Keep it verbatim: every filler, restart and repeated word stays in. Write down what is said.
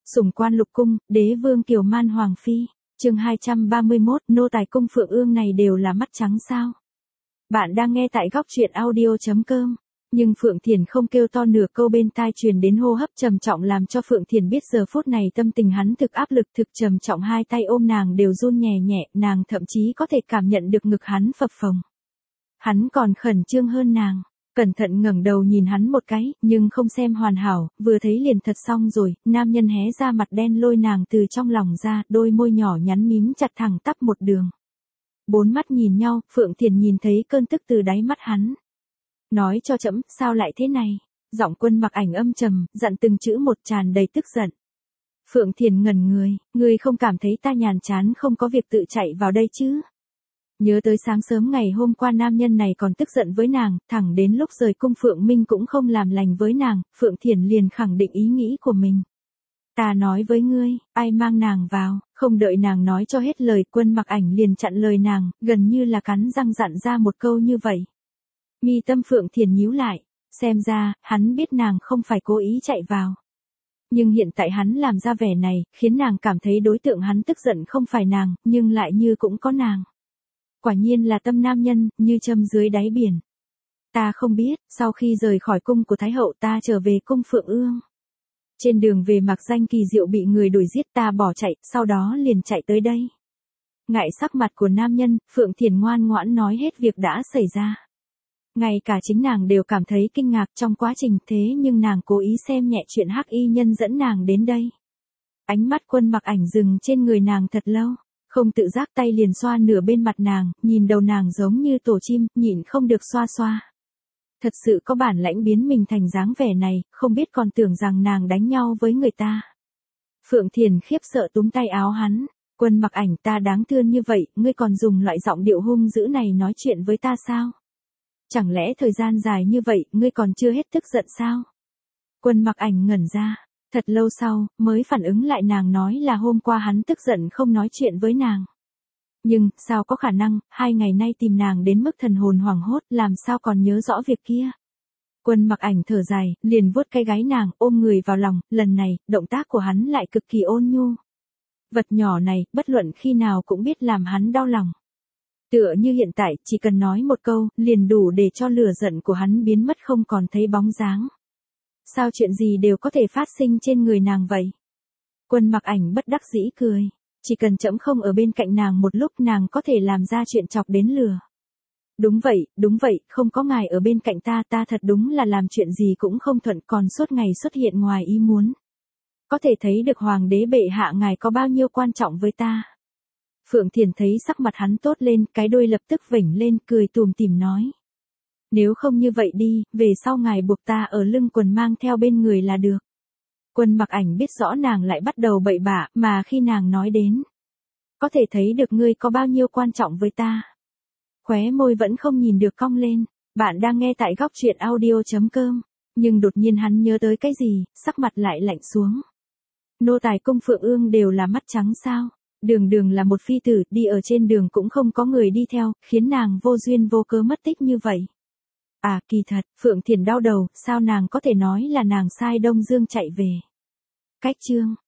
Sủng quan lục cung, đế vương Kiều Man Hoàng Phi. Chương hai trăm ba mươi mốt, nô tài cung Phượng Ương này đều là mắt trắng sao? Bạn đang nghe tại góc truyện audio chấm com. Nhưng Phượng Thiền không kêu to, nửa câu bên tai truyền đến hô hấp trầm trọng làm cho Phượng Thiền biết giờ phút này tâm tình hắn thực áp lực, thực trầm trọng, hai tay ôm nàng đều run nhẹ nhẹ, nàng thậm chí có thể cảm nhận được ngực hắn phập phồng. Hắn còn khẩn trương hơn nàng. Cẩn thận ngẩng đầu nhìn hắn một cái, nhưng không xem hoàn hảo, vừa thấy liền thật xong rồi, nam nhân hé ra mặt đen lôi nàng từ trong lòng ra, đôi môi nhỏ nhắn mím chặt thẳng tắp một đường. Bốn mắt nhìn nhau, Phượng Thiền nhìn thấy cơn tức từ đáy mắt hắn. Nói cho trẫm, sao lại thế này? Giọng Quân Mặc Ảnh âm trầm, dặn từng chữ một, tràn đầy tức giận. Phượng Thiền ngẩn người, ngươi không cảm thấy ta nhàn chán không có việc tự chạy vào đây chứ? Nhớ tới sáng sớm ngày hôm qua nam nhân này còn tức giận với nàng, thẳng đến lúc rời cung Phượng Minh cũng không làm lành với nàng, Phượng Thiền liền khẳng định ý nghĩ của mình. Ta nói với ngươi, ai mang nàng vào? Không đợi nàng nói cho hết lời, Quân Mặc Ảnh liền chặn lời nàng, gần như là cắn răng dặn ra một câu như vậy. Mi tâm Phượng Thiền nhíu lại, xem ra, hắn biết nàng không phải cố ý chạy vào. Nhưng hiện tại hắn làm ra vẻ này, khiến nàng cảm thấy đối tượng hắn tức giận không phải nàng, nhưng lại như cũng có nàng. Quả nhiên là tâm nam nhân, như châm dưới đáy biển. Ta không biết, sau khi rời khỏi cung của Thái Hậu ta trở về cung Phượng Ương. Trên đường về Mạc Danh Kỳ Diệu bị người đuổi giết, ta bỏ chạy, sau đó liền chạy tới đây. Ngại sắc mặt của nam nhân, Phượng Thiền ngoan ngoãn nói hết việc đã xảy ra. Ngay cả chính nàng đều cảm thấy kinh ngạc trong quá trình, thế nhưng nàng cố ý xem nhẹ chuyện hắc y nhân dẫn nàng đến đây. Ánh mắt Quân Mặc Ảnh dừng trên người nàng thật lâu. Không tự giác tay liền xoa nửa bên mặt nàng, nhìn đầu nàng giống như tổ chim, nhịn không được xoa xoa. Thật sự có bản lãnh biến mình thành dáng vẻ này, không biết còn tưởng rằng nàng đánh nhau với người ta. Phượng Thiền khiếp sợ túm tay áo hắn, Quân Mặc Ảnh, ta đáng thương như vậy, ngươi còn dùng loại giọng điệu hung dữ này nói chuyện với ta sao? Chẳng lẽ thời gian dài như vậy, ngươi còn chưa hết tức giận sao? Quân Mặc Ảnh ngẩn ra. Thật lâu sau, mới phản ứng lại nàng nói là hôm qua hắn tức giận không nói chuyện với nàng. Nhưng, sao có khả năng, hai ngày nay tìm nàng đến mức thần hồn hoảng hốt, làm sao còn nhớ rõ việc kia. Quân Mặc Ảnh thở dài, liền vuốt cái gáy nàng, ôm người vào lòng, lần này, động tác của hắn lại cực kỳ ôn nhu. Vật nhỏ này, bất luận khi nào cũng biết làm hắn đau lòng. Tựa như hiện tại, chỉ cần nói một câu, liền đủ để cho lửa giận của hắn biến mất không còn thấy bóng dáng. Sao chuyện gì đều có thể phát sinh trên người nàng vậy? Quân Mặc Ảnh bất đắc dĩ cười. Chỉ cần trẫm không ở bên cạnh nàng một lúc, nàng có thể làm ra chuyện chọc đến lửa. Đúng vậy, đúng vậy, không có ngài ở bên cạnh ta, ta thật đúng là làm chuyện gì cũng không thuận, còn suốt ngày xuất hiện ngoài ý muốn. Có thể thấy được hoàng đế bệ hạ ngài có bao nhiêu quan trọng với ta. Phượng Thiền thấy sắc mặt hắn tốt lên, cái đuôi lập tức vểnh lên, cười tùm tìm nói. Nếu không như vậy đi, về sau ngài buộc ta ở lưng quần mang theo bên người là được. Quân Mặc Ảnh biết rõ nàng lại bắt đầu bậy bạ, mà khi nàng nói đến. Có thể thấy được ngươi có bao nhiêu quan trọng với ta. Khóe môi vẫn không nhìn được cong lên, bạn đang nghe tại góc truyện audio chấm com. Nhưng đột nhiên hắn nhớ tới cái gì, sắc mặt lại lạnh xuống. Nô tài cung Phượng Ương đều là mắt trắng sao? Đường đường là một phi tử, đi ở trên đường cũng không có người đi theo, khiến nàng vô duyên vô cớ mất tích như vậy. À, kỳ thật, Phượng Thiền đau đầu, sao nàng có thể nói là nàng sai Đông Dương chạy về. Cách chương,